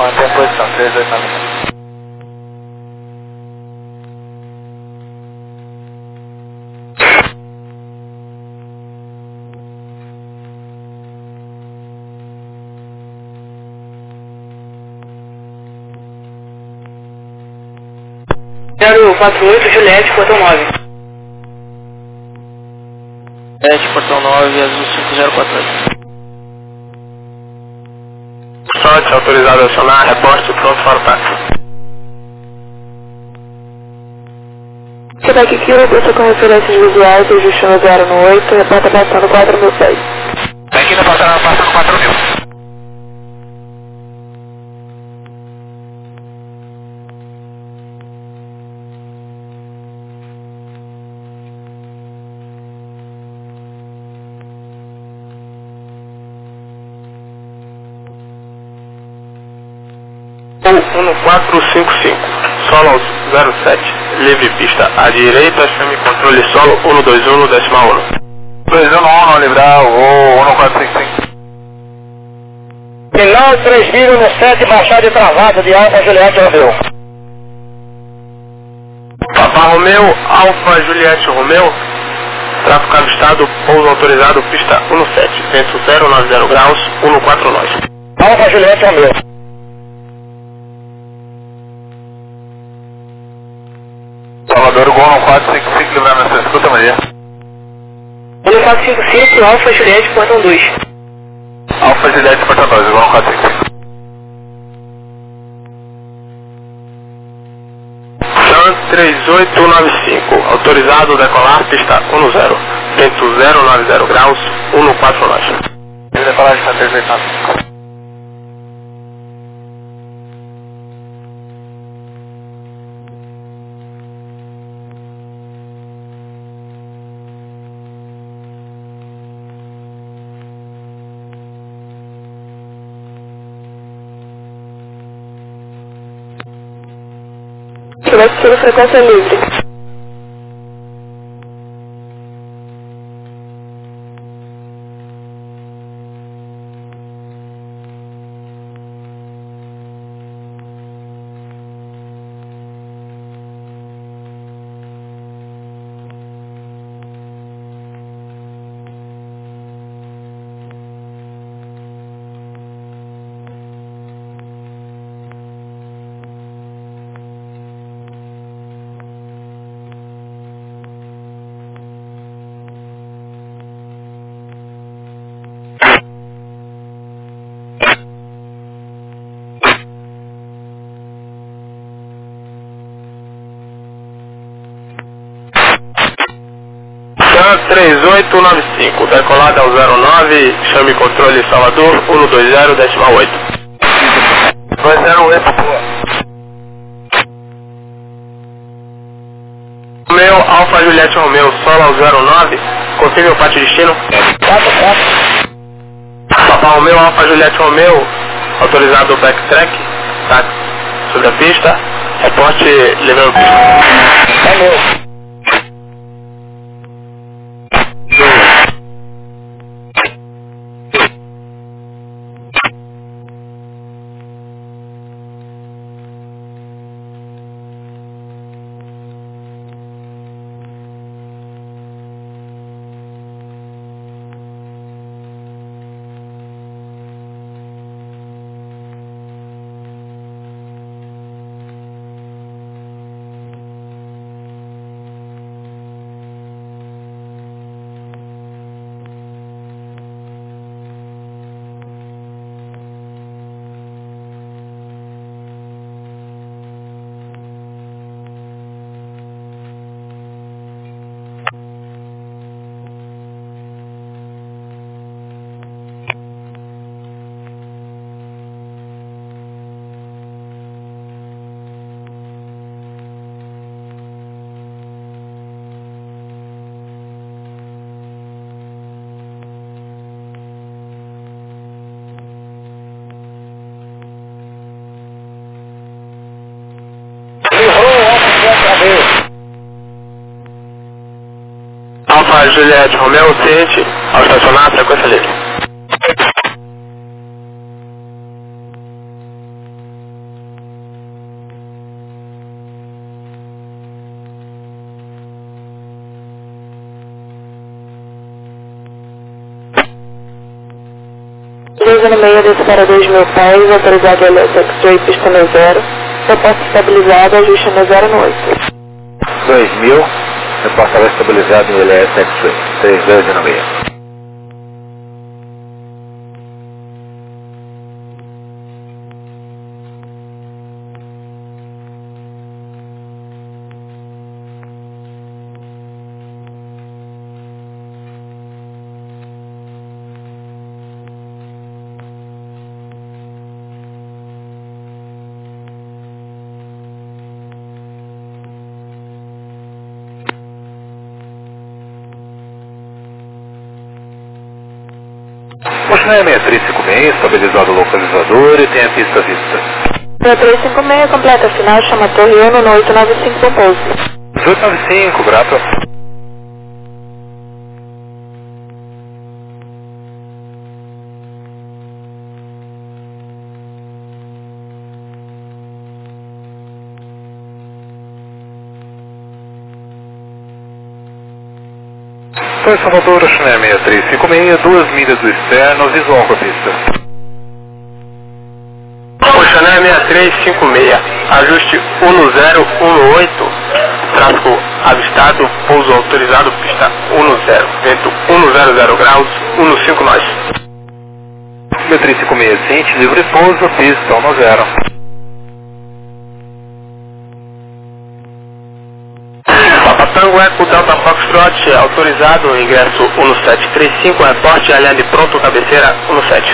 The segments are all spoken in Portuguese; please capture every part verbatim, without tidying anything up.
Mantém a posição, três dois nove. zero quatro oito, Juliette, portão nove. Juliette, portão nove, azul cinco zero quatro oito. Sorte, autorizado a acionar, reporte, pronto para o táxi. Quebec Kilo, busca com referências visuais, registrando zero no oito, reporta passando quatro mil pés. Aqui na passando, passando quatro mil. um quatro cinco cinco, solo zero sete, livre pista à direita, chame controle solo um dois um, decimal um. dois um um, livrar o um quatro cinco cinco. Final três mil no sete, baixada de travada de Alfa Juliette Romeu. Papa Romeu, Alfa Juliette Romeu, tráfego avistado, pouso autorizado, pista um sete, vento zero nove zero graus, um quatro nove. Alfa Juliette Romeu. Salvador, Gol um quatro cinco cinco, livrando essa escuta, Maria. um quatro cinco cinco, Alfa Juliette, portão dois. Alfa Juliette, portão dois, Gol um quatro cinco cinco. Chan três oito nove cinco, autorizado decolar, pista um zero, vento zero nove zero graus, um quatro nove. Decolagem para três oito nove cinco. Quebec Kilo, frequência livre. três oito nove cinco, decolada ao zero nove, chame controle Salvador, um dois zero, decimal oito. dois zero oito, boa. Romeu, Alfa Juliette Romeu, solo ao zero nove, confirme o pátio destino. quatro quatro. Papa Romeu, Alfa Juliette Romeu, autorizado o backtrack, tá sobre a pista, reporte levando pista. É meu. Alfa Juliette Romeu, ciente, ao estacionar, frequência livre. dois um seis, desce para dois mil pés, autorizado L S X-Ray, pista no zero. Proposta estabilizada, ajuste no zero no oito. dois mil, resposta estabilizada em L S X-Ray, três dois um seis. Oceanária seis três cinco seis, estabilizado o localizador e tem a pista vista. seis três cinco seis, completa final, chama Torre Uno no oito nove cinco, com pouso. oito nove cinco, grato. Foi Salvador, Oceanária seis três cinco seis, duas milhas do externo, visual com a pista. Oceanária seis três cinco seis, ajuste um zero um oito, tráfego avistado, pouso autorizado, pista um zero, vento cento graus, um cinco nós. seis três cinco seis, ciente, livre pouso, pista um zero. Tango Eco Delta Foxtrot, autorizado, ingresso um sete três cinco, reporte, alinhando pronto, cabeceira um sete.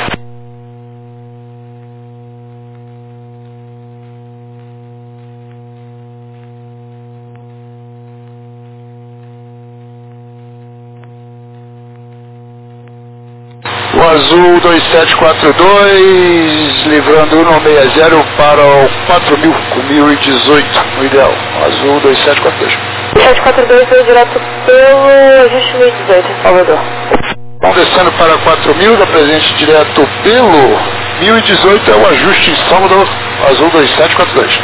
O azul dois sete quatro dois, livrando um seis zero para o quatro mil e dezoito, no ideal. Azul dois sete quatro dois. dois sete quatro dois foi direto pelo ajuste mil e dezoito, Salvador. Vamos descendo para quatro mil, da presente direto pelo mil e dezoito, é o ajuste em Salvador, azul dois sete quatro dois.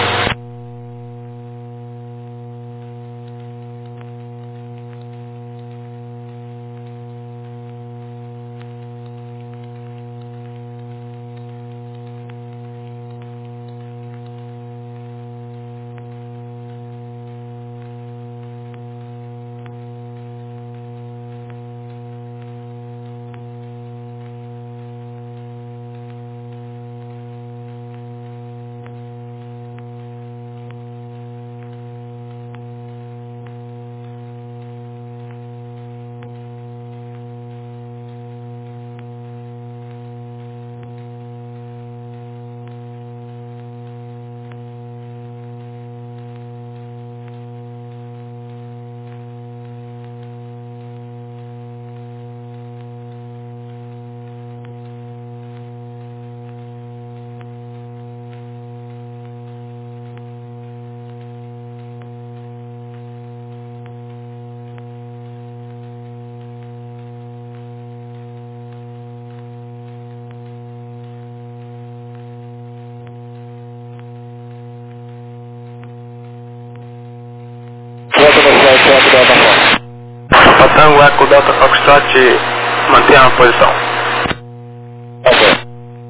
Tango Eco Delta Foxtrot, mantenha a posição. Ok.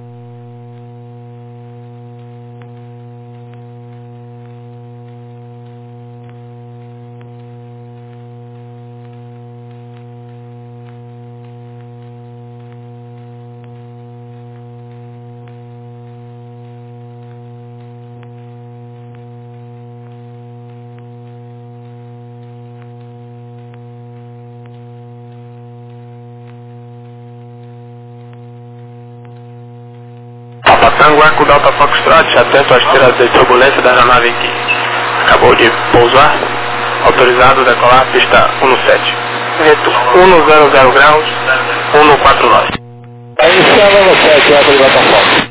Tango Eco Delta Foxtrot, atento às tiras de turbulência da aeronave que acabou de pousar, autorizado decolar pista um sete, vento cento graus, um quatro nove. Iniciando no sete, abre a plataforma.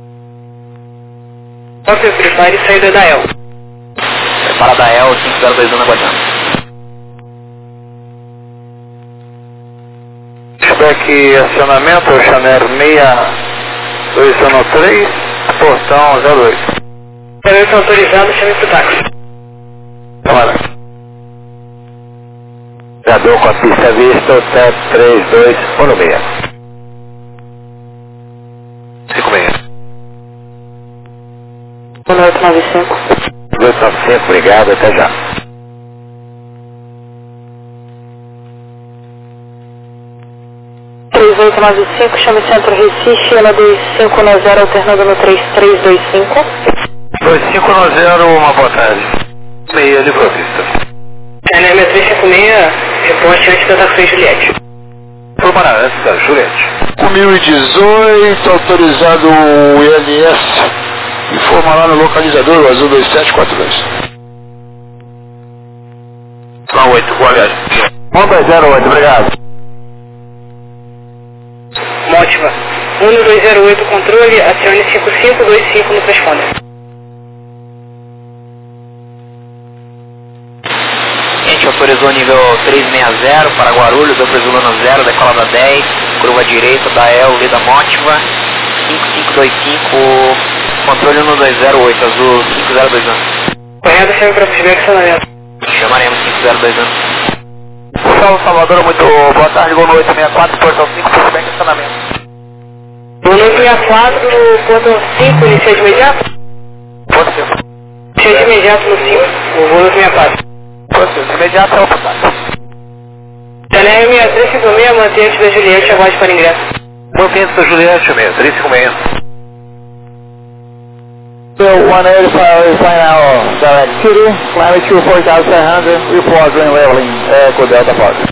Óbvio, prepare saída da El. Prepara da E L cinco zero dois um aguardando. Feedback acionamento, Oceanária seis dois um três, portão zero oito. Serviço autorizado, chame pro táxi. Bora. Já deu com a pista vista, sete três dois um seis. no oito nove cinco. oito nove cinco, obrigado, até já. três oito nove cinco, chame Centro Recife, ela dois cinco nove zero, alternando no três três dois cinco. dois cinco nove zero, uma boa tarde. Meia de provista. C N M três cinco seis, reporte antes da taxi Juliette. Formará antes da Juliette. cinco mil e dezoito, autorizado o I L S. Informa lá no localizador, o Azul dois sete quatro dois. São oito, boa viagem. um dois zero oito, obrigado. Mótiva. um dois zero oito, controle, acione cinco cinco dois cinco no transponder. Gente, autorizou nível trezentos e sessenta para Guarulhos, autorizou no zero, decolada dez, curva direita da E L, lida Mótiva, cinco cinco dois cinco, controle um dois zero oito, azul cinco zero dois um. Correto, chame para feedback acionamento. Chamaremos cinco zero dois um. Salve Salvador, muito boa tarde, Gol no oito seis quatro, portão cinco, feedback e estacionamento. O número sessenta e quatro, portão cinco, inicia de imediato? Pode ser. Inicia de imediato no cinco, o voo sessenta e quatro. Pode ser, de imediato é o passado. C N M três cinco seis, mantém antes da Juliette, aguarde para ingresso. Mantém antes da Juliette mesmo, três cinco seis. one eighty-five, final, direct city, latitude four thousand seven hundred, report green leveling, Echo Delta Fox.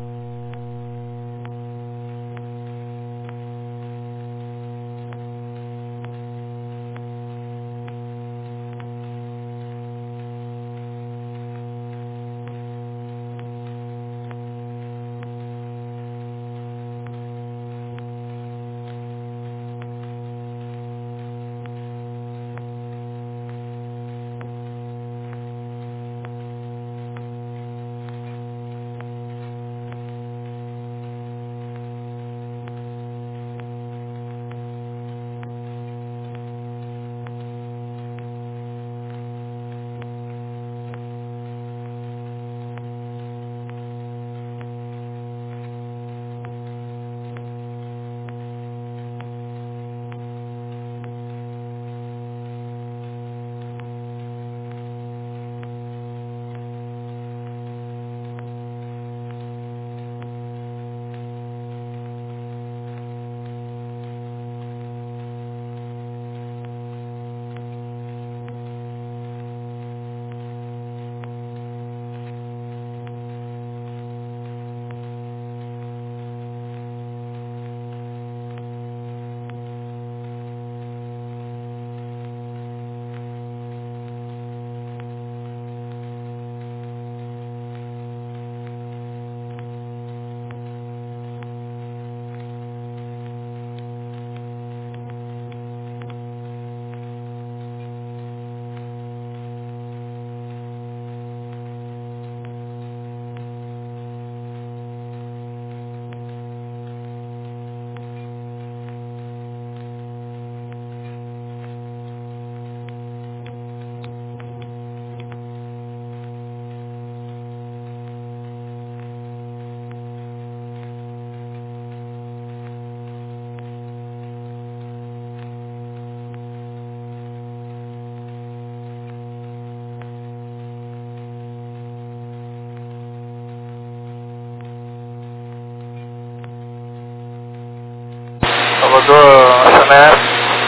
Salvador, S M S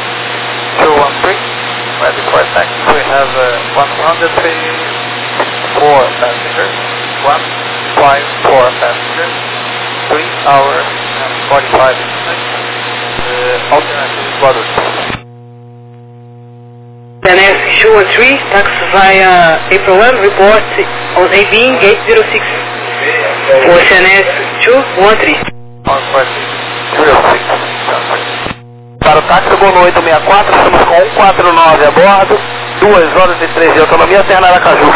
two one three, ready for taxi. We have uh, one hundred four passengers, one five four passengers, three hours and forty-five minutes, uh, alternative Guarulhos. C N S two one three, taxi via April one, report on A B gate zero six. For C N S two one three. On zero six. Para o táxi Gol no oito seis quatro, estamos com um quatro nove a bordo, duas horas e três de autonomia até Aracaju.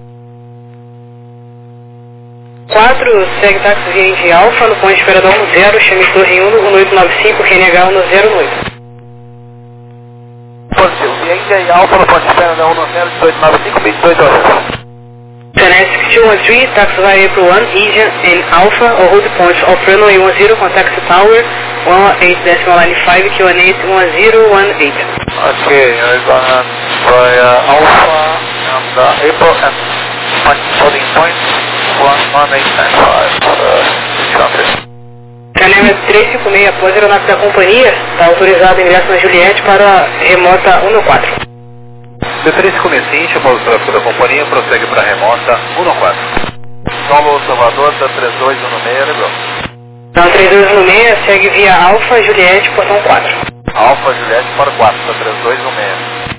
quatro, segue táxi via Indy Alpha, no ponto de espera da um zero, chame Torre um no oito nove cinco, Q N H um no zero oito. Positivo, via Indy Alpha, no ponto de espera da um zero, oito nove cinco, vinte e dois horas. C N S two one three, taxi via April one, Indian and Alpha, or hold points of runway one zero, contact the tower one eight decimal line five, Q one eight one zero one eight. Okay, we're gonna try uh, Alpha and uh, April and point, holding point one one eight nine five, uh, traffic. Canema três cinco seis, após a aeronave da companhia, está autorizado o ingresso na Juliette para remota um quatro. D três cinco seis, após o tráfego da companhia, prossegue para remota um quatro. Solo Salvador, da três dois um seis, lembrou? Então, três dois um seis, segue via Alfa Juliette, portão quatro. Alfa Juliette para quatro, da três dois um seis.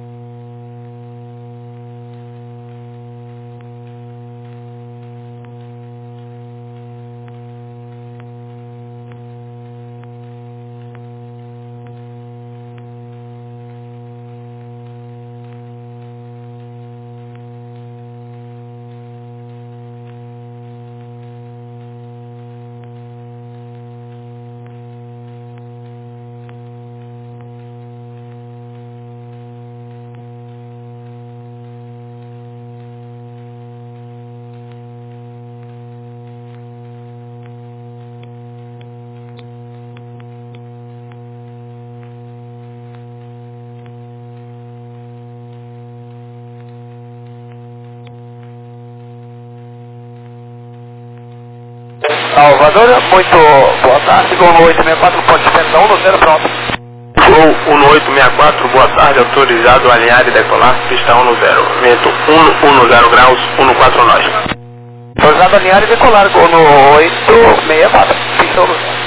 Salvador, muito boa tarde, Gol no oito seis quatro, pode descender um zero, pronto. Gol um oito seis quatro, boa tarde, autorizado a alinhar e decolar, pista um zero, vento um zero graus, um quatro nós. Autorizado a alinhar e decolar, Gol no oito seis quatro, pista um zero.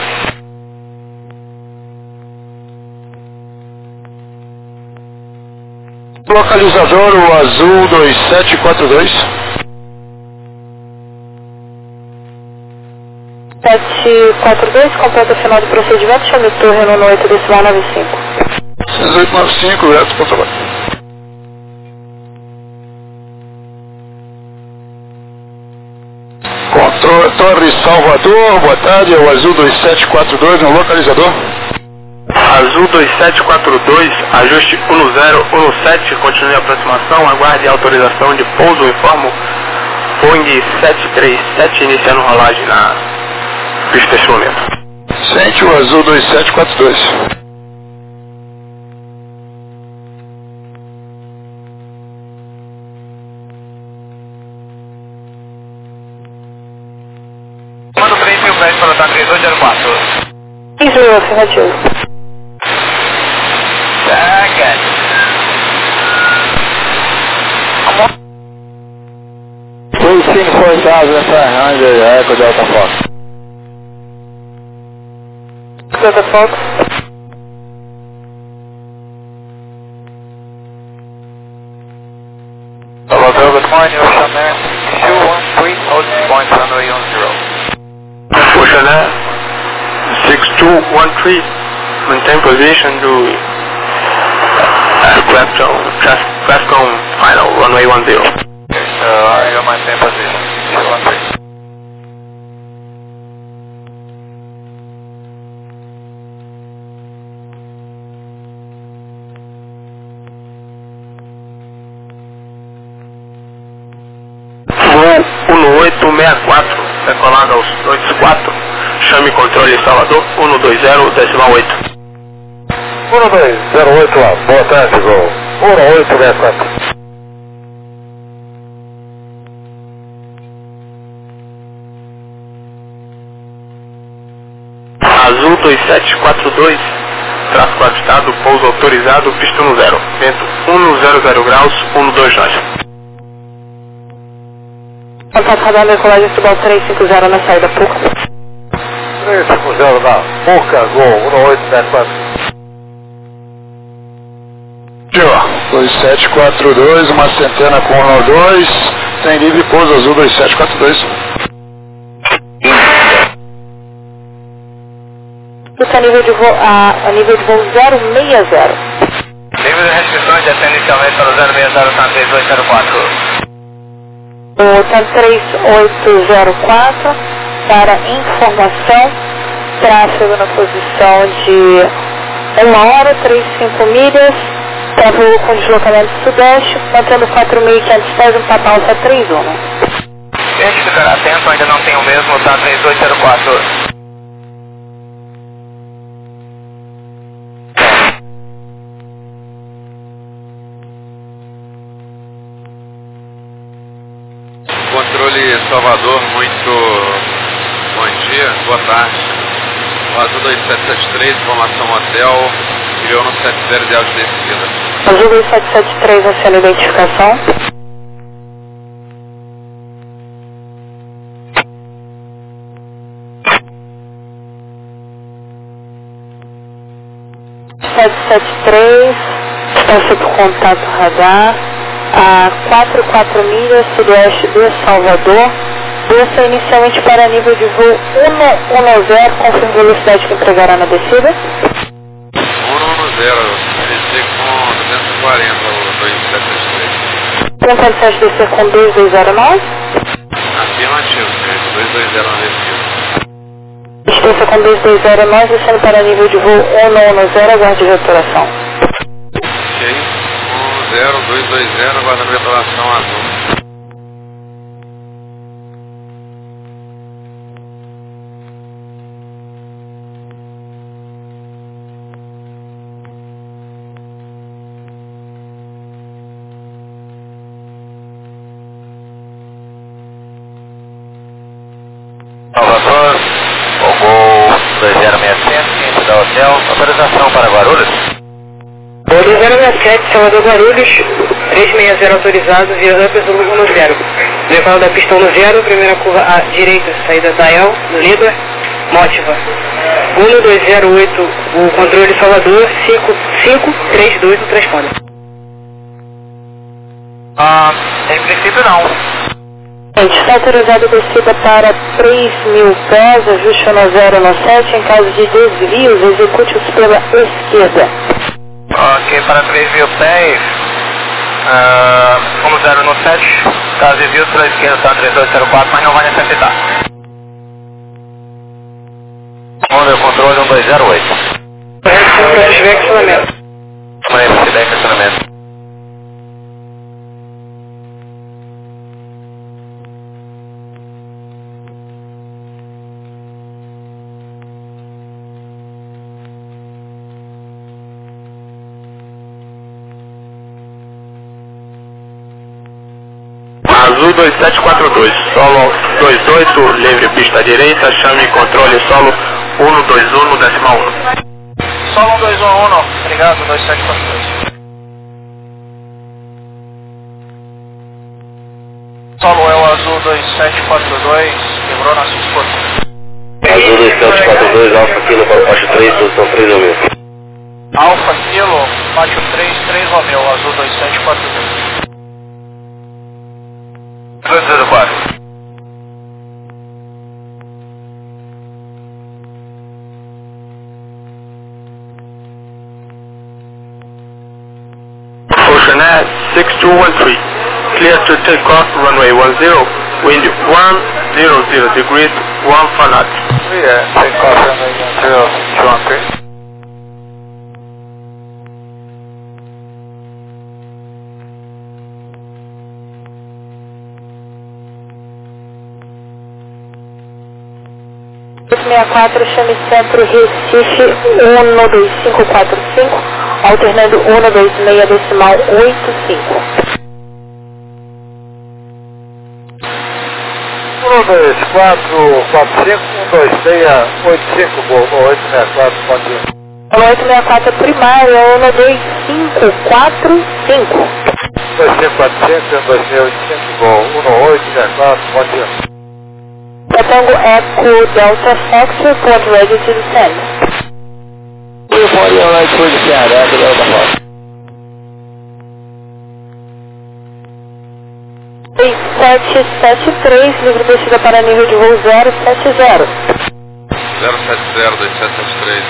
Localizador, o azul dois sete quatro dois. sete quatro dois, completa o final do procedimento, chame torre no oito decimal nove cinco. seis oito nove cinco, reto controlado. Controle, Torre Salvador, boa tarde, é o azul dois sete quatro dois no localizador. Azul dois sete quatro dois, ajuste um zero um sete, continue a aproximação, aguarde a autorização de pouso, informo Boeing sete três sete, iniciando rolagem na pista neste momento. Sente o azul dois sete quatro dois. Manda o frente e o frente para o ataque três dois zero quatro. Isso, afirmativo. Second. Racing four thousand five hundred, Echo Delta Fox. Delta Fox. Salvador, good morning, Ocean Air two one three, holding point runway one zero. Ocean Air six two one three, maintain position to uh, Clapton, Clapton final, runway one zero. Okay, so I will maintain position, two one three. um oito seis quatro, decolado aos oito quatro, chame controle Salvador, um dois zero decimal oito. um dois zero oito lá, boa tarde, Gol. um oito seis quatro. Azul dois sete quatro dois, tráfego avistado, pouso autorizado, pista um zero, vento um zero zero graus, um dois nós. Contato radar decolagem Subal três cinco zero na saída Puca. três cinco zero na Puca, Gol, um oito seis quatro. dois sete quatro dois, uma centena com um dois, tem livre pouso azul dois sete quatro dois. Isso a nível de voo, a, a nível de voo zero seis zero. Nível de restrições de até inicialmente para o zero seis zero três dois zero quatro. O três oito zero quatro, para informação, tráfego na posição de uma hora, trinta e cinco milhas, tráfego com deslocamento sudeste, mantendo quatro mil e quinhentos pés, um total alfa trinta e um. Gente, ficar atento, ainda não tem o mesmo, tá três dois zero quatro. Salvador, muito bom dia, boa tarde. O Azul dois sete sete três, informação hotel, criou no sete zero de áudio descida. Azul dois sete sete três, a sua identificação. sete sete três, está sob contato radar, a quatro quatro milhas sudoeste de Salvador, desça inicialmente para nível de voo cento e dez, confirme a velocidade que entregará na descida. cento e dez, descer com duzentos e quarenta, o dois sete sete três. Tem condições de descer com dois dois zero nove? Afirmativo, dois dois zero na descida. Desça com dois dois zero nove, descendo para nível de voo cento e dez, aguarde retoração. Ok, cento e dez, dois dois zero, aguardando retoração azul. Salvador, o Gol dois zero seis sete, ciência da hotel, autorização para Guarulhos. Gol dois zero seis sete, Salvador Guarulhos, trezentos e sessenta autorizado, via Rampes um zero. Decola da pista um zero, primeira curva à direita, saída da El, Libra, Motiva. um dois zero oito, o controle Salvador, cinco cinco três dois, o transponder. Ah, em princípio não. Está autorizado a descida para três mil pés, ajuste no zero no sete, em caso de desvios, execute-os pela esquerda. Ok, para três mil pés, uh, um zero no sete, caso de desvios pela esquerda está três dois zero quatro, mas não vai necessitar. Onde o controle um dois zero oito. Para receber questionamento. Para receber questionamento. Azul dois sete quatro dois, solo dois oito, livre pista direita, chame controle solo um dois um, decimal um. Solo um dois um um, obrigado, dois sete quatro dois. Solo é o Azul dois sete quatro dois, quebrou nosso esforço. Azul dois sete quatro dois, Alfa Kilo para o Pacho três, posição três Romeu. Alfa Kilo, Pacho três, três Romeu, Azul dois sete quatro dois. dois zero quatro. Ocean Air six two one three, clear to take off runway one zero, wind one zero zero degrees, one knot. Yeah, take off runway one zero, two one three. sessenta e quatro, chame centro Recife um dois cinco quatro cinco, alternando um dois seis decimal oito cinco. um dois quatro quatro cinco, um dois seis oito cinco, Gol oito seis quatro, pode ir. oito seis quatro primária, um dois cinco quatro cinco. dois cinco quatro cinco, um dois seis oito cinco, Gol um oito seis quatro, pode ir. Tango Echo Delta Fox, report ready to descend. Report your right to descend, Echo Delta Fox. seis sete sete três, livre descida para nível de voo zero sete zero. zero sete zero, dois sete sete três.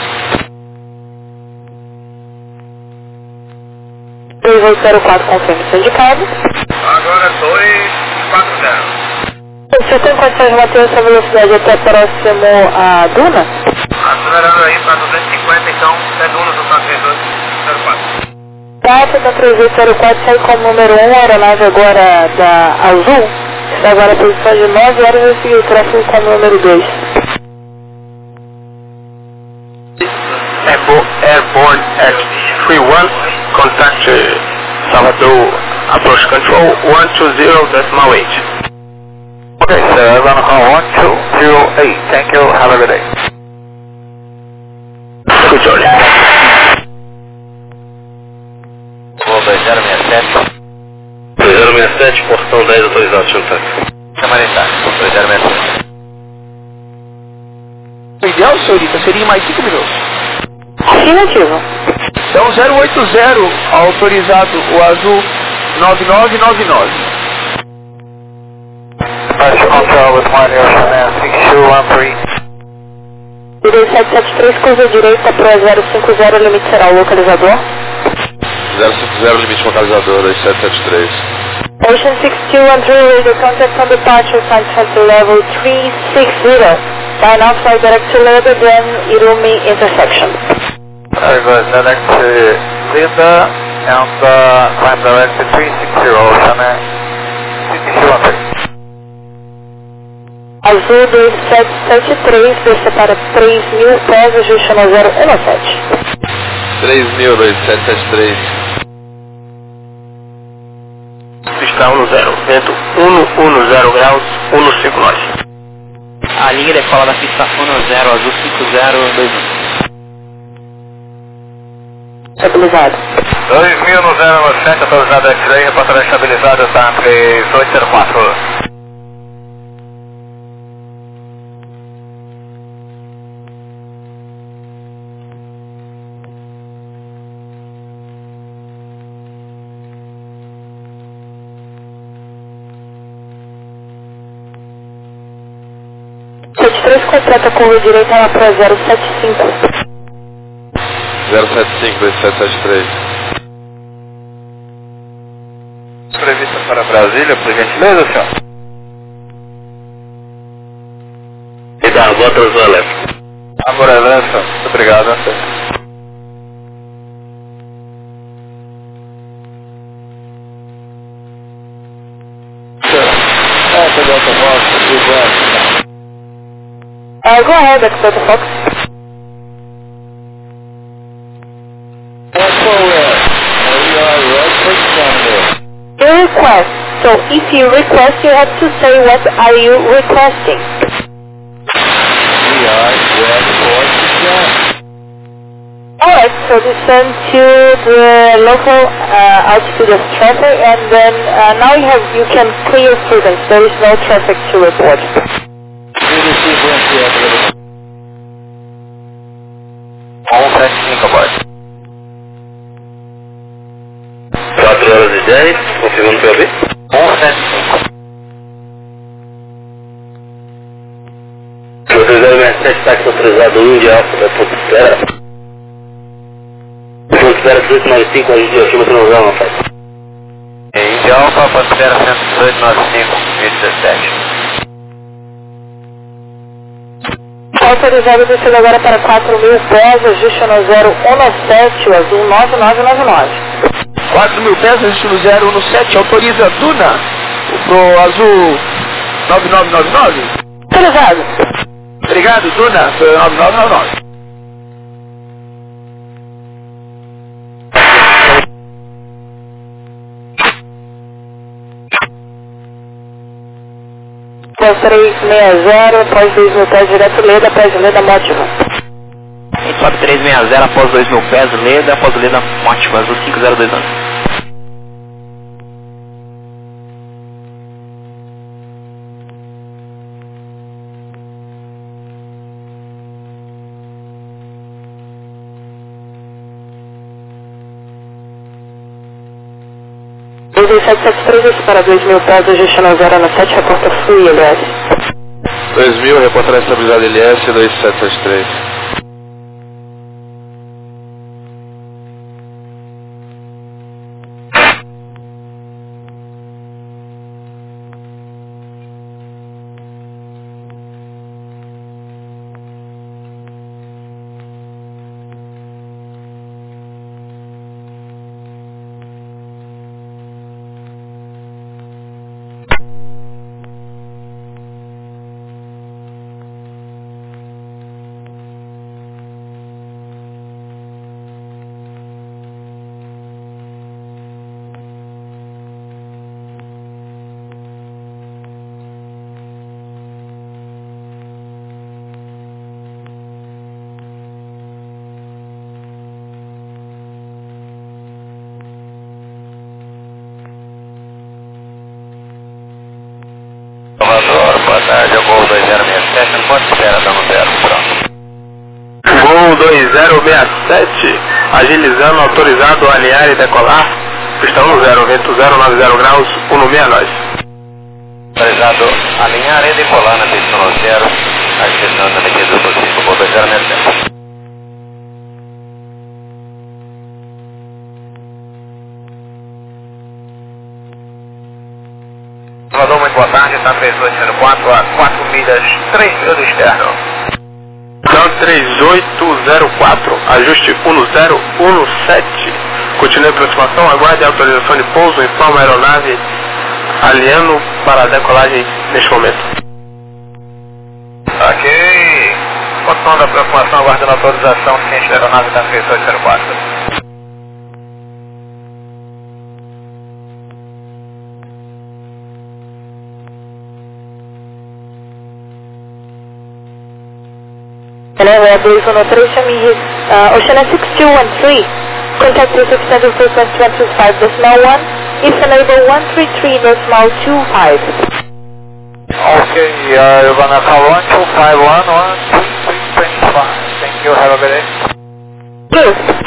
dois oito zero quatro, confirme seu indicado. Agora dois quatro zero. Você tem condições de manter essa velocidade até próximo à duna? Acelerando aí para duzentos e cinquenta, então, é duna do três dois zero quatro. Data da três oito zero quatro sai como número um, a aeronave agora da Azul. Está agora a posição de nove horas e seguir o tráfego como número dois. Airborne X three one, contact uh, Salvador approach control one two zero decimal eight. Okay, so run call one two zero eight. Thank you. Have a good day. Good Charlie. Voo dois zero seis sete. dois zero seis sete, portão dez autorizado, Chantac. Samaritá, dois zero seis sete. O ideal, senhorita, seria mais cinco minutos. Afirmativo. Então zero oito zero, autorizado o azul nove nove nove nove. Departure control with one Ocean six two one three. I D sete sete três, curva direita para zero cinco zero, limite será o localizador. zero cinco zero, limite localizador, dois sete sete três. Ocean six two one three, radio contact on departure, sign center level three six zero. Sign off, fly direct to Leda, then Irumi intersection. Very good. Direct to Leda and uh, climb direct to three six zero Ocean six two one three. Azul dois sete sete três, desça para três mil pés, ajuste no zero um sete. três mil, dois sete sete três. Pista um zero, vento um zero graus, um cinco nove. A linha decola da pista um zero, azul cinco zero dois um. Estabilizado. dois mil no zero sete, autorizado X-Ray, reportagem estabilizada, está três oito zero quatro. sete três, completa curva direita lá para zero sete cinco. zero sete cinco, dois sete sete três. Prevista para Brasília, por gentileza, senhor? E dá, bota o left. Agora é left, muito obrigado. Uh, go ahead, that's Delta Fox. You request. So if you request, you have to say what are you requesting. We are where the force is going. Alright, so descend to the local uh, altitude of traffic, and then uh, now you have you can clear students. There is no traffic to report. um sete cinco, abaixo. quatro horas e dez, confirmando para ver. um sete cinco. O dois zero seis sete, táxi autorizado um de alfa, da ponta espera. Ponta espera trezentos e noventa e cinco, a gente acima do não não faz. Índia Alfa, Pantera cento e dezoito, noventa e cinco, mil e dezessete. Autorizado descendo agora para quatro mil pés, ajuste no zero um sete, o azul nove nove nove nove. quatro mil pés, ajuste no zero um sete, autoriza Duna pro azul nove nove nove nove. Autorizado. Obrigado, Duna, pro nove nove nove nove. três seis zero, após dois mil pés, direto Leda, após Leda Mótiva. A gente sobe três seis zero após dois mil pés, Leda, após Leda Mótiva, azul cinco zero dois um. dois sete sete três, para dois mil pés, ajuste no zero um sete, reporta Fui, L S. dois mil, reportagem estabilizada L S, dois sete sete três. sete, não pode esperar, dando zero, pronto. Gol dois zero seis sete, agilizando, autorizado a alinhar e decolar. Pista um zero, vento zero nove zero graus, um seis nove. Autorizado a alinhar e decolar na pista um zero, agilizando a medida do possível, gol dois zero seis sete. Salvador, muito boa tarde, está três oito zero quatro a quatro milhas, três mil do externo. Então três oito zero quatro, ajuste um zero um sete. Continue a aproximação, aguarde a autorização de pouso, informa a aeronave alinhando para a decolagem neste momento. Ok. Continuando a aproximação, aguardando a autorização, ciente da aeronave está três oito zero quatro. Hello, dois um três, show me his uh, Oceana six two one three. Contact with extended frequency one two five decimal one. If enable one three three decimal two five. Okay, uh, you're gonna call one two five one one two three two five. Thank you, have a good day. Good.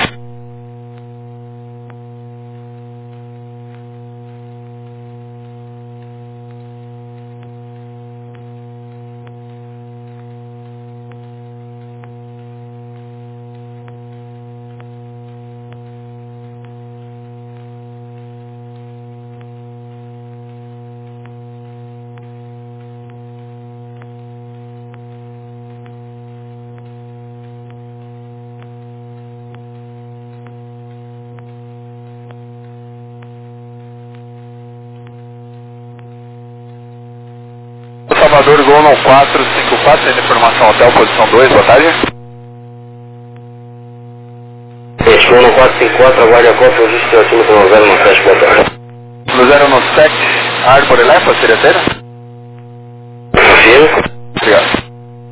Salvador, Gol um quatro cinco quatro, tendo informação hotel, posição dois, boa tarde. Este um quatro cinco quatro, aguarde a conta, ajuste acima com zero um sete, boa tarde. No zero um sete, Arbor Elefa, Sereteira? Confio. Obrigado.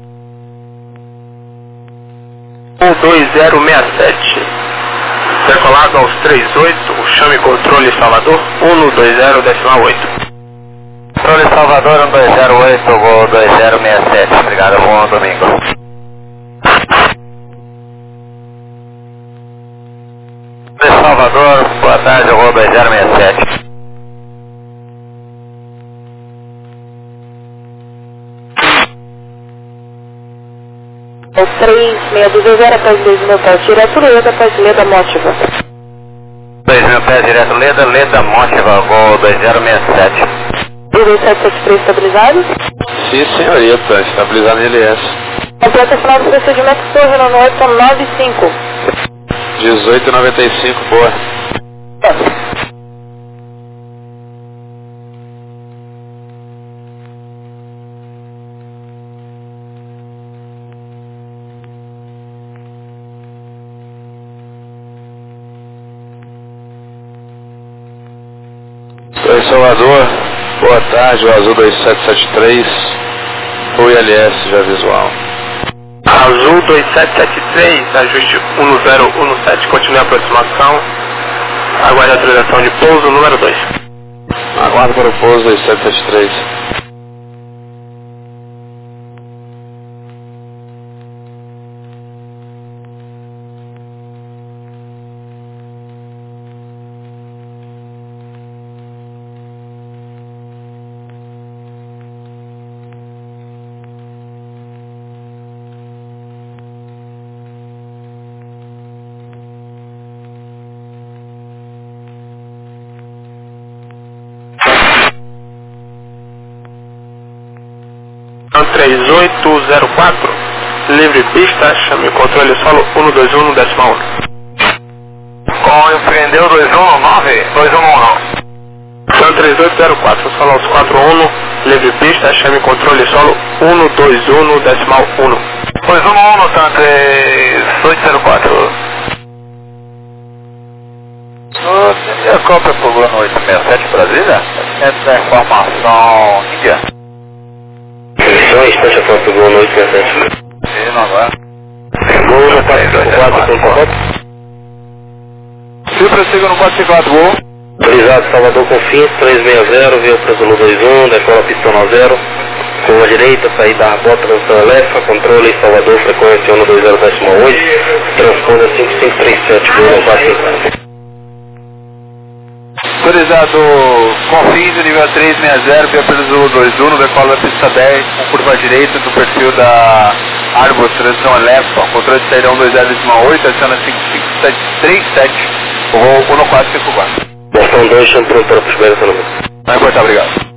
um dois zero seis sete, decolado aos três oito, chame controle Salvador, um dois zero decimal oito. Controle Salvador, um dois zero oito, Gol dois zero seis sete, obrigado, bom domingo. Salvador, boa tarde, Gol dois zero seis sete. três seis dois zero após dois mil pés direto Leda, após Leda Mótiva. dois mil pés direto Leda, Leda Mótiva, Gol dois zero seis sete. dois sete sete três estabilizado? Sim, senhorita, estabilizado no L S. Completa final do procedimento, torre no oito nove cinco. dezoito noventa e cinco, boa. Oi, Salvador, boa tarde, o Azul dois sete sete três, o I L S já visual. Azul dois sete sete três, ajuste um zero um sete, continue a aproximação, aguarde a autorização de pouso número dois. Aguardo para o pouso dois sete sete três. três oito zero quatro, livre pista, chame controle solo um dois um decimal um. Com empreendeu dois um nove, dois um um. Então três oito zero quatro, solo aos quatro um, livre pista, chame controle solo um dois um decimal um. dois um um, tá três oito zero quatro. A cópia por Gol oito seis sete Brasília, essa é informação Índia. Emissão, instante a foto do Gol oito seis sete. E não agora. Gol no quatro cinco quatro, ponto quatro. Se prossiga no quatro cinco quatro, Gol. Autorizado Salvador Confins, três seis zero, via Presumo dois um, decola pistão zero, Curva direita, saída Arbó, transição Elefa, controle Salvador, frequência um dois zero ponto oito, transponder cinco cinco três sete, um quatro cinco. Autorizado Confins, nível três seis zero, via pelo Zulu dois um, decola da pista dez, com curva direita do perfil da Arbor, transição Elefa, controle de saída um dois zero ponto oito, adiciona cinco cinco sete três sete, o voo um quatro cinco quatro. Boston dois, chamo pronto para a primeira número. Vai cortar, obrigado.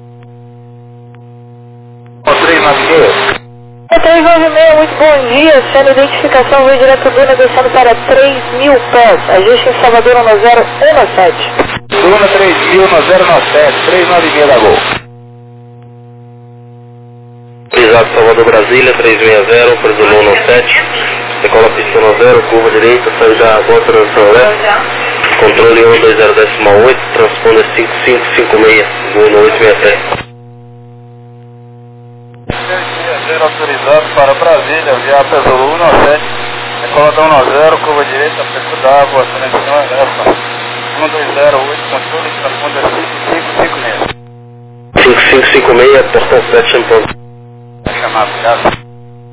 três nove seis. três nove seis, muito bom dia. Sendo identificação, veio direto do negociado para três mil pés. Ajuste em Salvador um zero um sete. Luna três mil, um zero nove sete, três nove seis da Gol. Autorizado Salvador Brasília, três seis zero, Presumo um sete, decola pista um zero, curva direita, saída Arbó, transição Elefa, controle um dois zero ponto oito, transponder cinco cinco cinco seis, um oito seis sete. Autorizado para Brasília, via Pesolo um sete, decola da um zero, curva direita, perfil da Água, transição Elefa, um dois zero oito, controle, transponder cinco cinco cinco seis. cinco cinco cinco seis, portão sete, chamo Vai chamar, obrigado.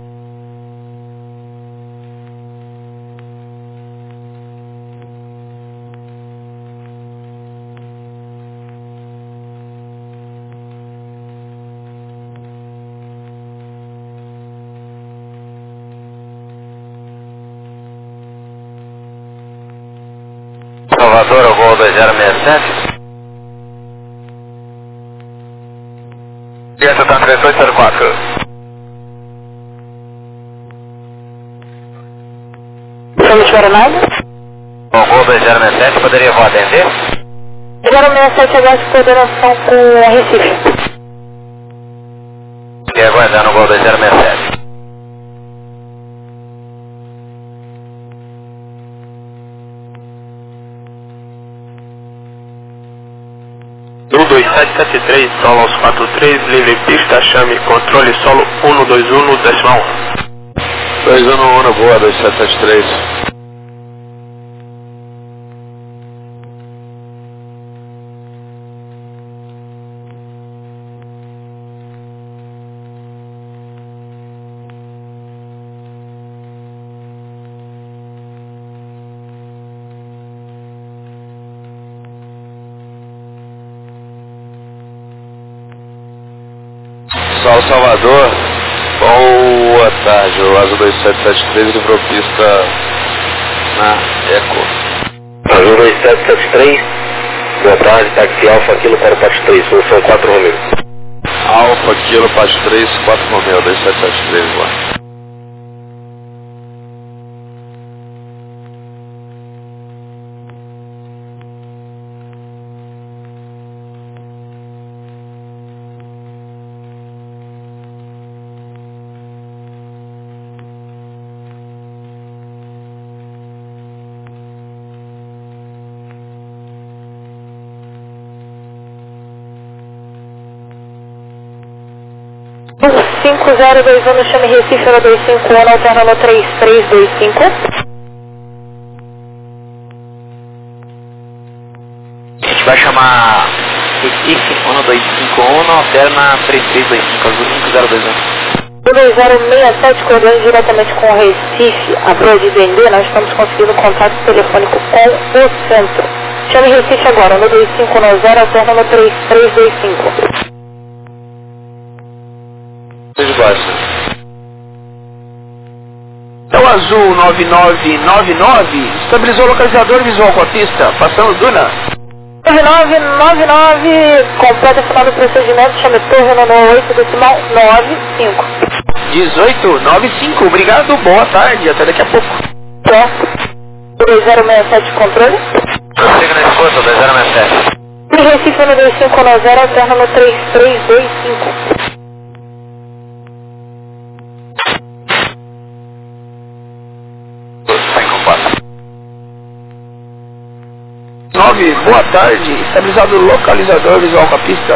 Salvador, o voo dois zero seis sete. Dieta tá três oito zero quatro. Estamos de Guaraná? O voo dois zero seis sete, poderia vou atender? zero seis sete, aguarde coordenação com Recife. Fiquei aguardando o voo dois zero seis sete. um dois sete sete três, solo aos quatro três, livre pista, chame controle solo um dois um, decimal um. dois um um, boa, dois sete sete três. Sol Salvador, boa tarde, o Azul dois sete sete três livrou pista na Eco. Azul dois sete sete três, boa tarde, táxi Alfa Kilo para o Pátio três, solução quatro Romeo. Alfa Kilo, Pátio três, quatro Romeo, dois sete sete três, boa. cinco zero dois um, chame Recife, no dois cinco um, alterna no três três dois cinco. A gente vai chamar Recife um dois cinco um, alterna três três dois cinco, Azul cinco zero dois um. um dois zero seis sete, coordenando diretamente com o Recife, a proa de vender, nós estamos conseguindo contato telefônico com o centro. Chame Recife agora, no dois cinco um zero, alterna no três três dois cinco. De baixo. É o Azul nove nove nove nove, estabilizou o localizador visual com a pista, passando Duna. nove nove nove nove, completa final do procedimento, chame Torre no oito, decimal nove cinco. dezoito nove cinco, obrigado, boa tarde, até daqui a pouco. Certo. dois zero seis sete, controle. Prossiga na esforço, dois zero seis sete. E Recife no dois cinco um zero, alterna no três três dois cinco. nove, boa tarde, estabilizado o localizador visual com a pista.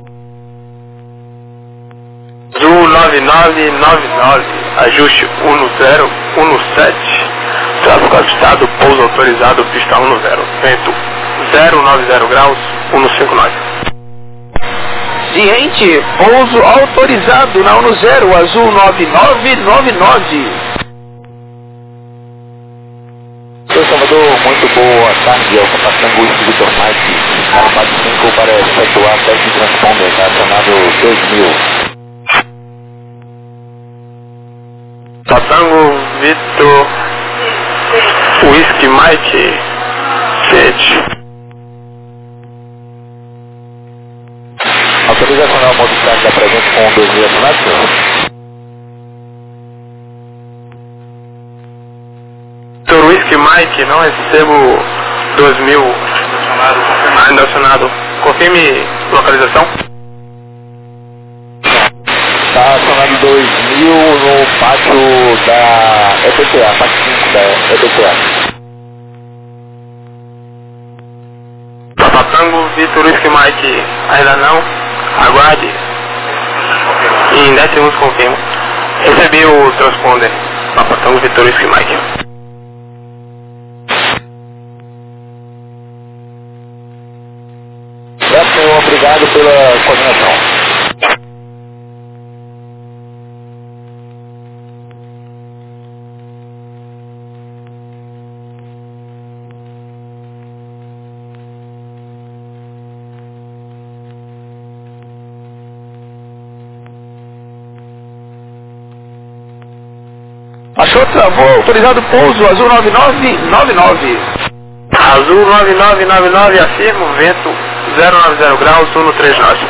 Azul nove nove nove nove, ajuste um zero um sete, tráfego ajustado, pouso autorizado, pista um zero, vento zero nove zero graus, um cinco nove. Ciente, pouso autorizado na um zero, azul nove nove nove nove. Senhor Salvador, muito boa tarde, Alfa Passango Whisky Vitor Mike, quatro cinco para efetuar teste de transponder, acionado dois mil. Passango Vitor Whisky Mike, sete. Autorização na modificação da presente com dois mil acionado, senhor? Vitor Whisky Mike, não recebo dois mil ainda acionado. Confirme localização. Está acionado dois mil no pátio da E P T A, pátio cinco da E P T A. Papatango, Vitor Whisky Mike, ainda não. Aguarde. Em dez segundos confirmo. Recebi o transponder. Papatango, Vitor Whisky Mike. É, senhor, obrigado pela coordenação. Achou, travou, autorizado pouso, azul nove nove nove nove. Azul nove nove nove nove, afirmo, vento zero nove zero graus, Uno três nove.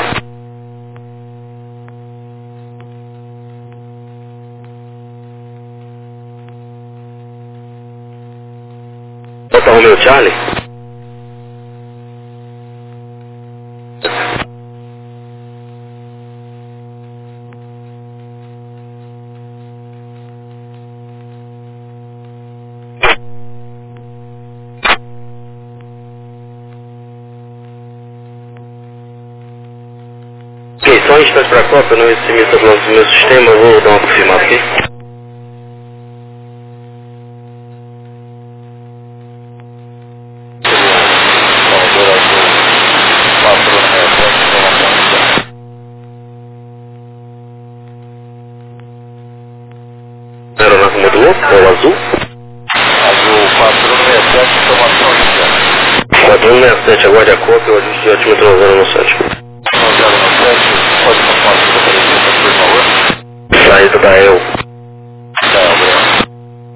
Total Romeo Charlie. Ok, só um instante para a Copa, eu não recebi essa do meu sistema, eu vou dar uma confirmada aqui. Aeronave modulou, é o azul. Azul quatro um seis sete, informação inicial. quatro um seis sete, aguarde a Copa, o ajuste de altímetro zero um sete. zero um sete, pode confirmar a presença, por favor. Saída da E L. Da E L.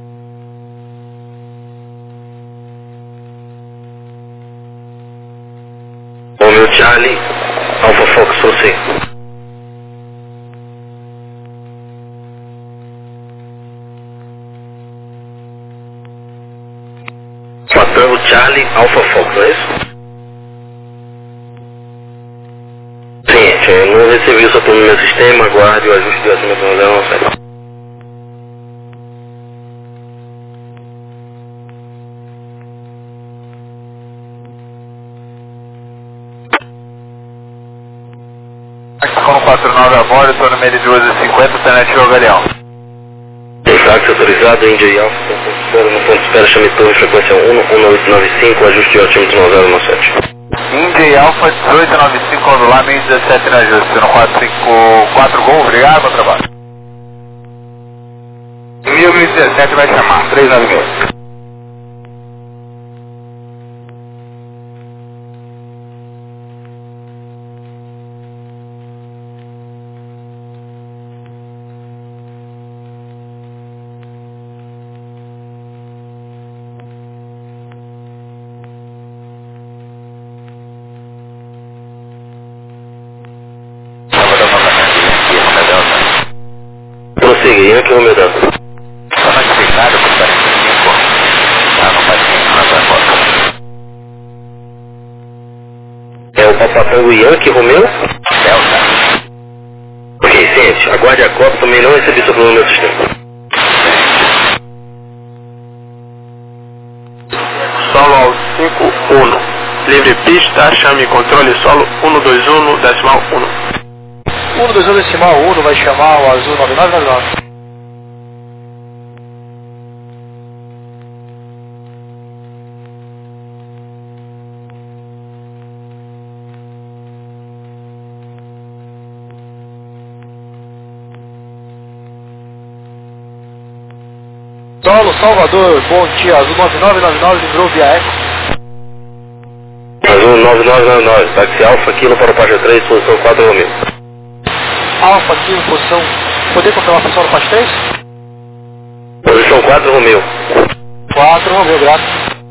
Romeo Charlie, Alpha Fox C. Patango Charlie, Alpha Fox, não é isso? Sim, eu não recebi isso tudo no meu sistema, aguarde o ajuste de altímetro zero um sete. Com quatro nove a bordo, estou no meio de duas e cinquenta, alternativa Galeão. Táxi autorizado, Índia Alfa, ponto de espera, no ponto de espera, chame torre, frequência um, um oito nove cinco, ajuste de altímetro zero um sete. Índia e Alfa dezoito nove cinco, ondulado, meio dezessete na ajuste, no quatro cinco quatro Gol, obrigado, bom trabalho. mil e dezessete vai chamar, três nove seis. Prossiga, Yankee Romeo Delta. Está notificado por quarenta e cinco, está no patinho na sua foto. É o Papatango Yankee Romeo? Delta. Ok, ciente, aguarde a Copa, também não recebi seu problema no meu sistema. Solo ao cinco um. Livre pista, chame controle solo um dois um, decimal um. um dois um decimal um vai chamar o azul nove nove nove nove. Salvador, bom dia, Azul nove nove nove nove, livrou via Eco. Azul nove nove nove nove, táxi Alfa, Kilo para o Paixa três, posição quatro Romeo. Alfa, Kilo, posição, poder confirmar a posição do Paixa três? Posição quatro Romeo. quatro Romeo, graças.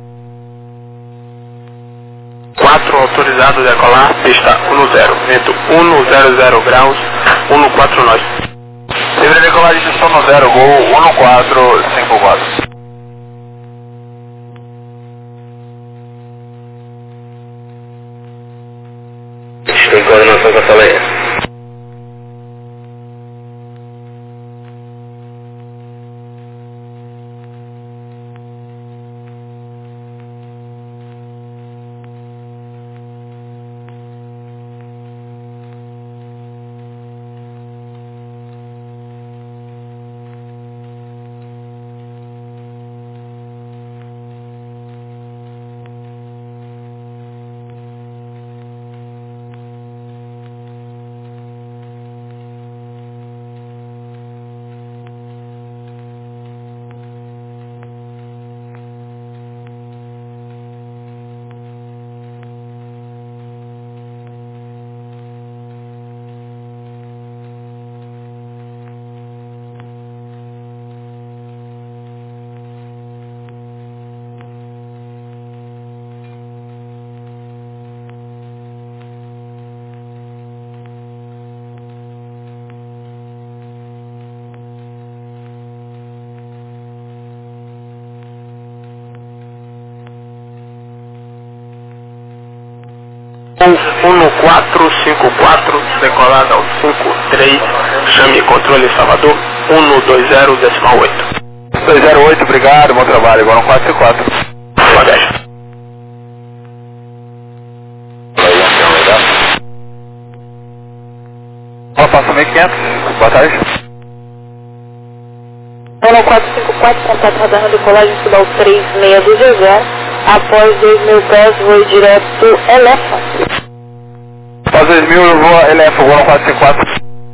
quatro autorizado decolar, pista um zero, vento um zero zero graus, um quatro nove. Livre decolagem de sono zero, gol um quatro cinco quatro. Estou em coordenação com a Saleia. um quatro cinco quatro, decolada ao cinco três, chame controle Salvador, um dois zero, decimal oito. dois zero oito, obrigado, bom trabalho, igual um quatro cinco quatro. Boa dez. Ó, passa mil e quinhentos, boa tarde. Ano quatro cinco quatro, contato radar decolagem Sudal três seis dois zero, após dois mil pés, voo direto Elefa. Após dois mil, eu vou Elefa, vou no quatro cinco quatro.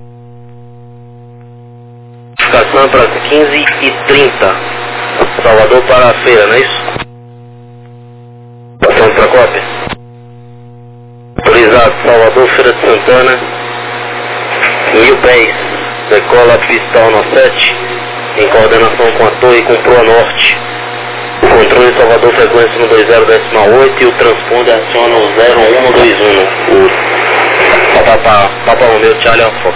Estação para quinze e trinta. Salvador para a feira, não é isso? Estação de Procópio. Autorizado Salvador, Feira de Santana. Mil pés. Decola pista um sete. Em coordenação com a torre com Proa Norte. O controle Salvador frequência no dois zero decimal oito e o transponder aciona o zero um dois um. O Papa, Papa Romeo Charlie Alfa.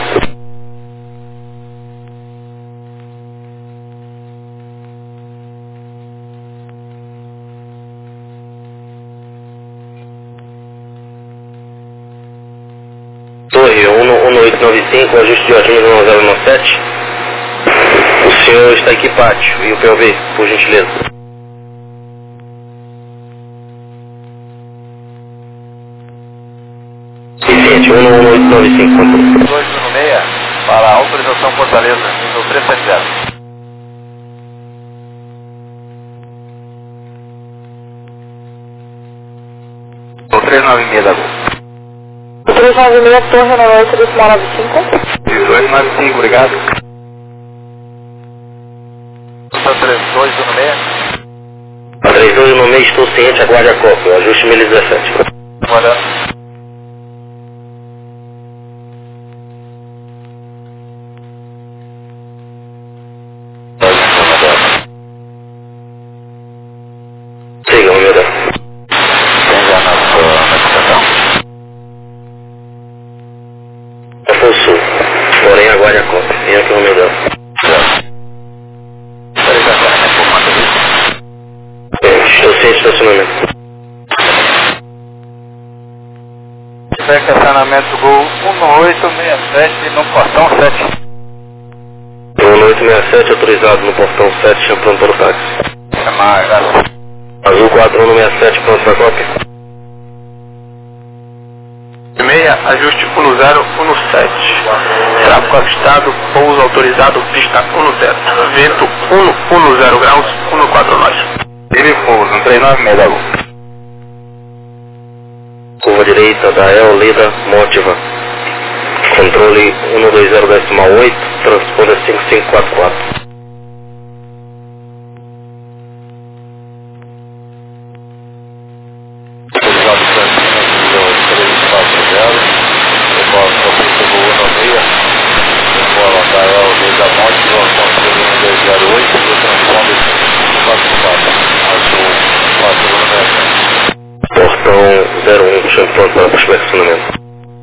Torre um oito nove cinco, ajuste de ordem um zero nove sete. O senhor está equipado e o P O V, por gentileza. Vicente, um oito nove cinco. dois um seis, para autorização Fortaleza, nível três sete zero. O três nove seis da Gol. três nove seis, Torre Noroeste, decimal nove cinco. dezoito nove cinco, obrigado. três dois um seis. três dois um seis, estou ciente, aguarde a cópia. Ajuste mil e dezessete. Guardando. Siga, meu Deus. Tem já na sua notificação? É para o sul. Porém, aguarde a cópia. Venha aqui, meu Deus. Estou sem estacionamento. Estacionamento Gol um oito seis sete no portão sete. um oito seis sete autorizado no portão sete, chamando para o táxi. É mais, graças. Azul quatro um seis sete, pronto para a cópia. seis, ajuste um zero um sete. Tráfego avistado, pouso autorizado, pista um zero. Vento um um zero graus, um quatro nove. Ele pouso, um três nove seis da Gol. Curva direita da El Lida Motiva. Controle um dois zero decimal oito, transponder cinco cinco quatro quatro. zero um, chame pronto para puxar estacionamento.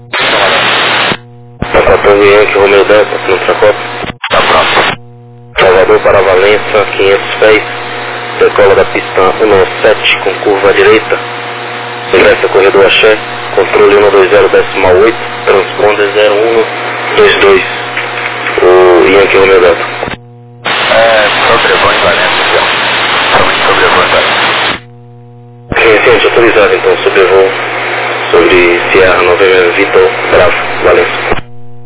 Pacatongo Yankee, Romeo Delta, no Tracota. Tá pronto. Salvador para Valença, quinhentos pés, decola da pista um sete com curva à direita, ingressa corredor Axé, controle um dois zero decimal oito, transponder zero um dois dois, o Yankee Romeo Delta. É, sobrevoo em Valença, então. Somente sobrevoo em Valença. Recente autorizado, então, sobrevoo sobre Sierra November Vitor Bravo, Valença.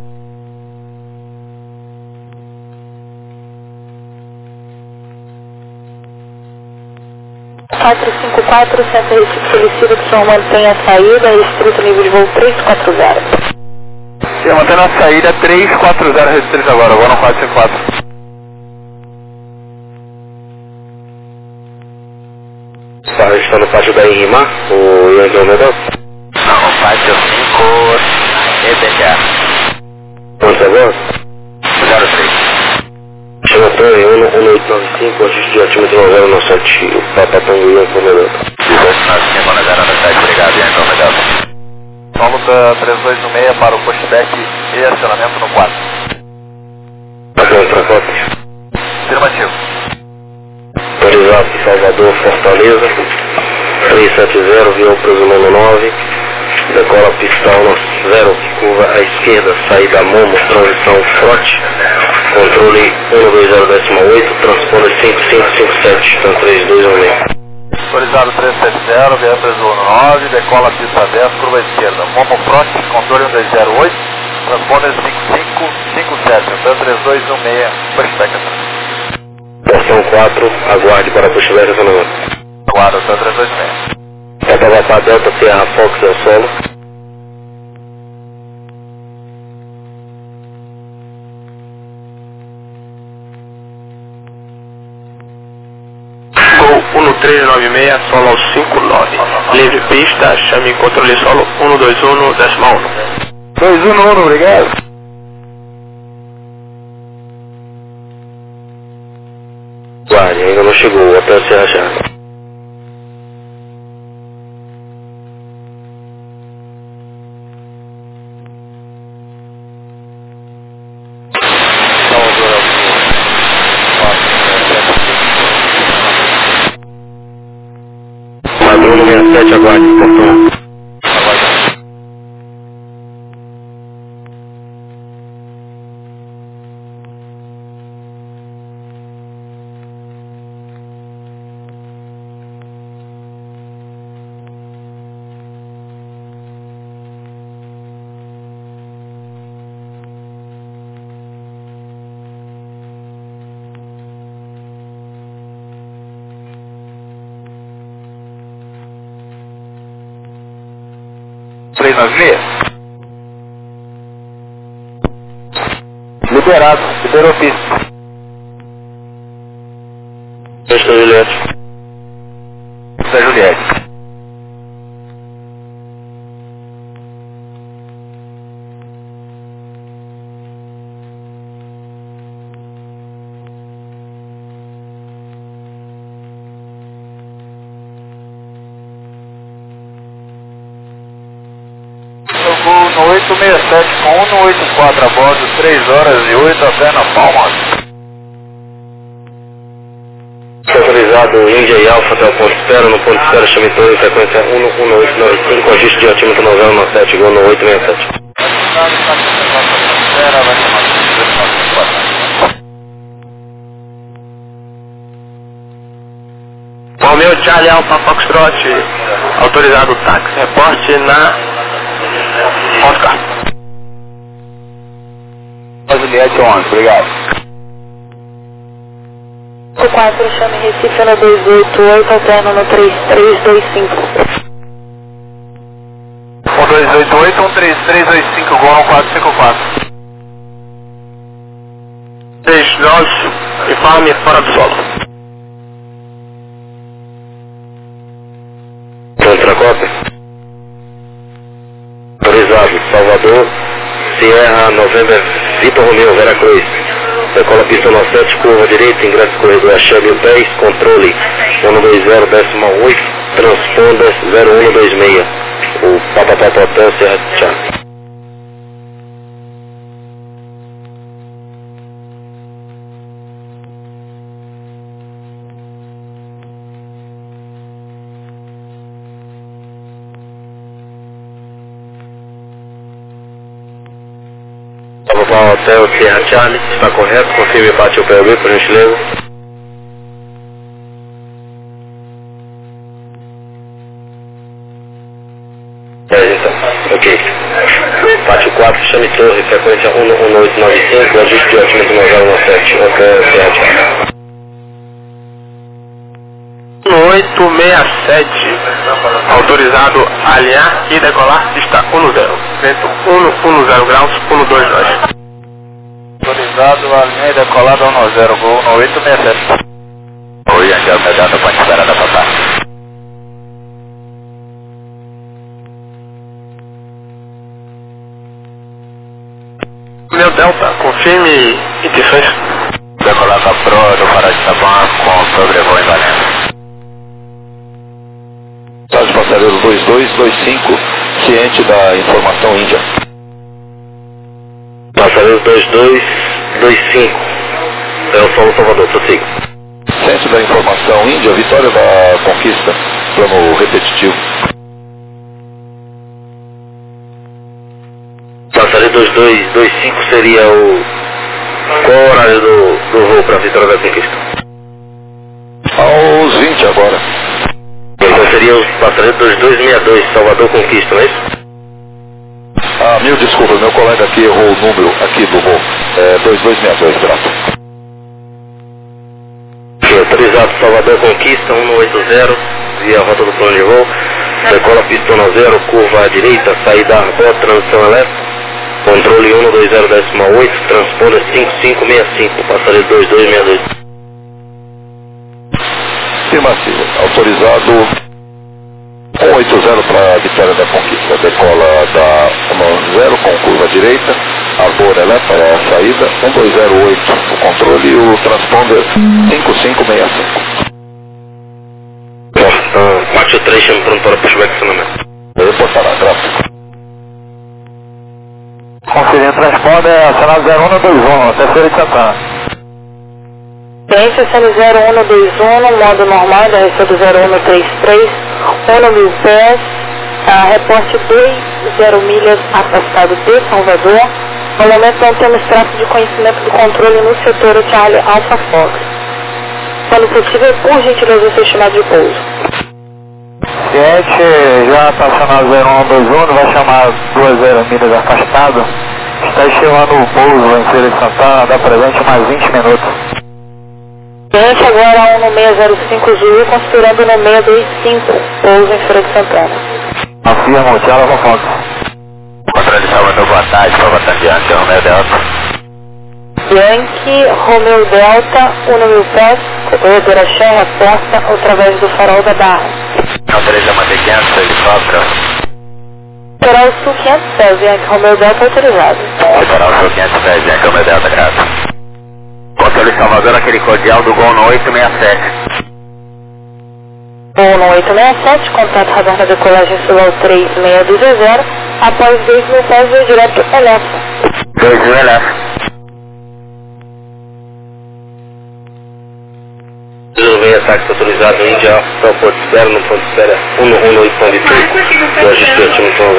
quatro cinco quatro, Centro Recife solicita que o senhor mantenha a saída, restrito nível de voo três quatro zero. Sim, mantendo a saída três quatro zero restrito agora, agora no quatro cinco quatro. Tá, está no pátio da Irmã, o Yankee Romeo Delta? Não, no pátio cinco, E B T A. Quanto agora? zero três. Chama Tony, um oito nove cinco, ajuste de altímetro zero nove sete, o Papatongo Yankee Romeo Delta. dois nove cinco, zero nove sete, obrigado, Yankee Romeo Delta. Solo da três dois um seis para o pushback e acionamento no quatro. Tá pronto, Tracota? Afirmativo. Autorizado de Salvador, Fortaleza, três sete zero, via o Presumo nove, decola pista um zero, curva à esquerda, saída Momo, transição Frote, controle um dois zero decimal oito, transponder cinco cinco cinco sete, então três dois um seis. Autorizado três sete zero, via Presumo nove, decola pista dez, curva à esquerda. Momo Front, controle um dois zero oito, transponder cinco cinco cinco sete, então três dois um seis, pushback. Estação quatro, aguarde para pushback acionamento. Aguardo, então três dois um seis. Etavapá Delta, Sierra Fox, El Solo. Gol um três nove seis, solo ao cinco nove. Livre pista, chame controle solo um dois um, decimal um. dois um um, obrigado. Guarde, ainda não chegou, até o Sierra Charlie. Padrão no sessenta e sete, aguarde, portão. três nove seis. Liberado, liberou pista. Sexta Juliette. Da Juliette. No oito seis sete com um oito quatro a bordo, três horas e oito até na Palmas. Autorizado Índia e Alfa até o ponto espera, no ponto espera chame torre, frequência um um oito nove cinco, ajuste de altímetro nove zero nove sete, gol no oito seis sete. Romeo Charlie Alfa Foxtrot, autorizado táxi, reporte na Oscar. Juliette onze, obrigado. O quatro, chame Recife no dois oito oito, alterno no três três dois cinco. um dois oito oito, um três três dois cinco, gol no quatro cinco quatro. seis nove, informe fora do solo. Outra cópia. Autorizado, Salvador, Sierra November, Vitor Romeo, Veracruz. Decola pista nove sete, curva direita, ingresso corredor Axé mil dez, controle um dois zero decimal oito, transponder zero um dois seis, o Papa Papa Hotel Serra Charlie. Papa Papa Hotel Serra Charlie, está correto? Confirme e bate o P O B, por gentileza. É, então, ok. Pátio quatro, chame torre, frequência um um oito nove cinco, ajuste de altimento nove zero nove sete, Hotel Serra Charlie. um oito seis sete, autorizado a alinhar e decolar, pista um zero, vento um zero graus, um dois dois. Autorizado a alinhar e decolar um zero, gol um oito seis sete. Oi, Angel, medando para esperar da passar. Meu Delta, confirme intenções. Decolar da Pro do Pará de Sabão com sobrevoo em Valência. Tarde passageiro dois dois dois cinco, ciente da informação Índia. Passageiro dois dois dois cinco, é o Solo Salvador, prossiga. Ciente da informação Índia, vitória da conquista, plano repetitivo. Passageiro dois dois dois cinco seria o... Qual o horário do, do voo para a vitória da conquista? Aos vinte agora. Então seria o passageiro dois dois seis dois, Salvador Conquista, não é isso? Ah, mil desculpas, meu colega aqui errou o número aqui do voo. É dois dois seis dois, graças. Autorizado Salvador Conquista um oito zero, via rota do plano de voo. Decola pistona zero, curva à direita, saída Arbó, transição elétrica. Controle um dois zero decimal oito, transponder cinco cinco seis cinco, passageiro dois dois seis dois. Afirmativo. Autorizado um oito zero para a vitória da conquista. Decola da um zero com curva direita. Arbor eleva para a saída. um dois zero oito o controle e o transponder cinco cinco seis cinco. Pátio três, chame pronto para pushback acionamento. Eu reportará, gráfico. Conferindo transponder, acionado zero um dois um, terceira de Santana. Ciência Sendo zero um dois um, modo normal, da resta do zero um três três, um mil pés, a reporte dois zero milhas afastado de Salvador. No momento não temos traço de conhecimento do controle no setor Charlie Alpha Fox. Quando possível, por gentileza, seu estimado de pouso. Ciente, já está acionado zero um dois um, vai chamar duas zero milhas afastado. Está estimando o pouso em Feira de Santana, dá presente mais vinte minutos. Ciente agora um no seis zero cinco Zulu, considerando no seis dois cinco, pouso em Feira de Santana. Afirmo, Charlie Alpha Fox. Controle de Salvador, boa tarde, Salvador Yankee, Romeo Delta. Yankee, Romeo Delta, um mil pés, corredor Axé, reporta através do farol da Barra. Autoriza manter quinhentos, helicóptero. Será o Sul quinhentos pés, Yankee, Romeo Delta autorizado. Será o Sul quinhentos pés, Yankee, Romeo Delta, graças. Controle de Salvador, aquele cordial do Gol no oito seis sete. Gol no oito seis sete, contato radar na decolagem Sulão três seis dois zero, após dois mil pés, voo direto Elefa. dois mil Elefa. Vem ataque autorizado Índia, Alfa, Porto Espera, no ponto espera um um oito ponto três, o ajuste de altímetro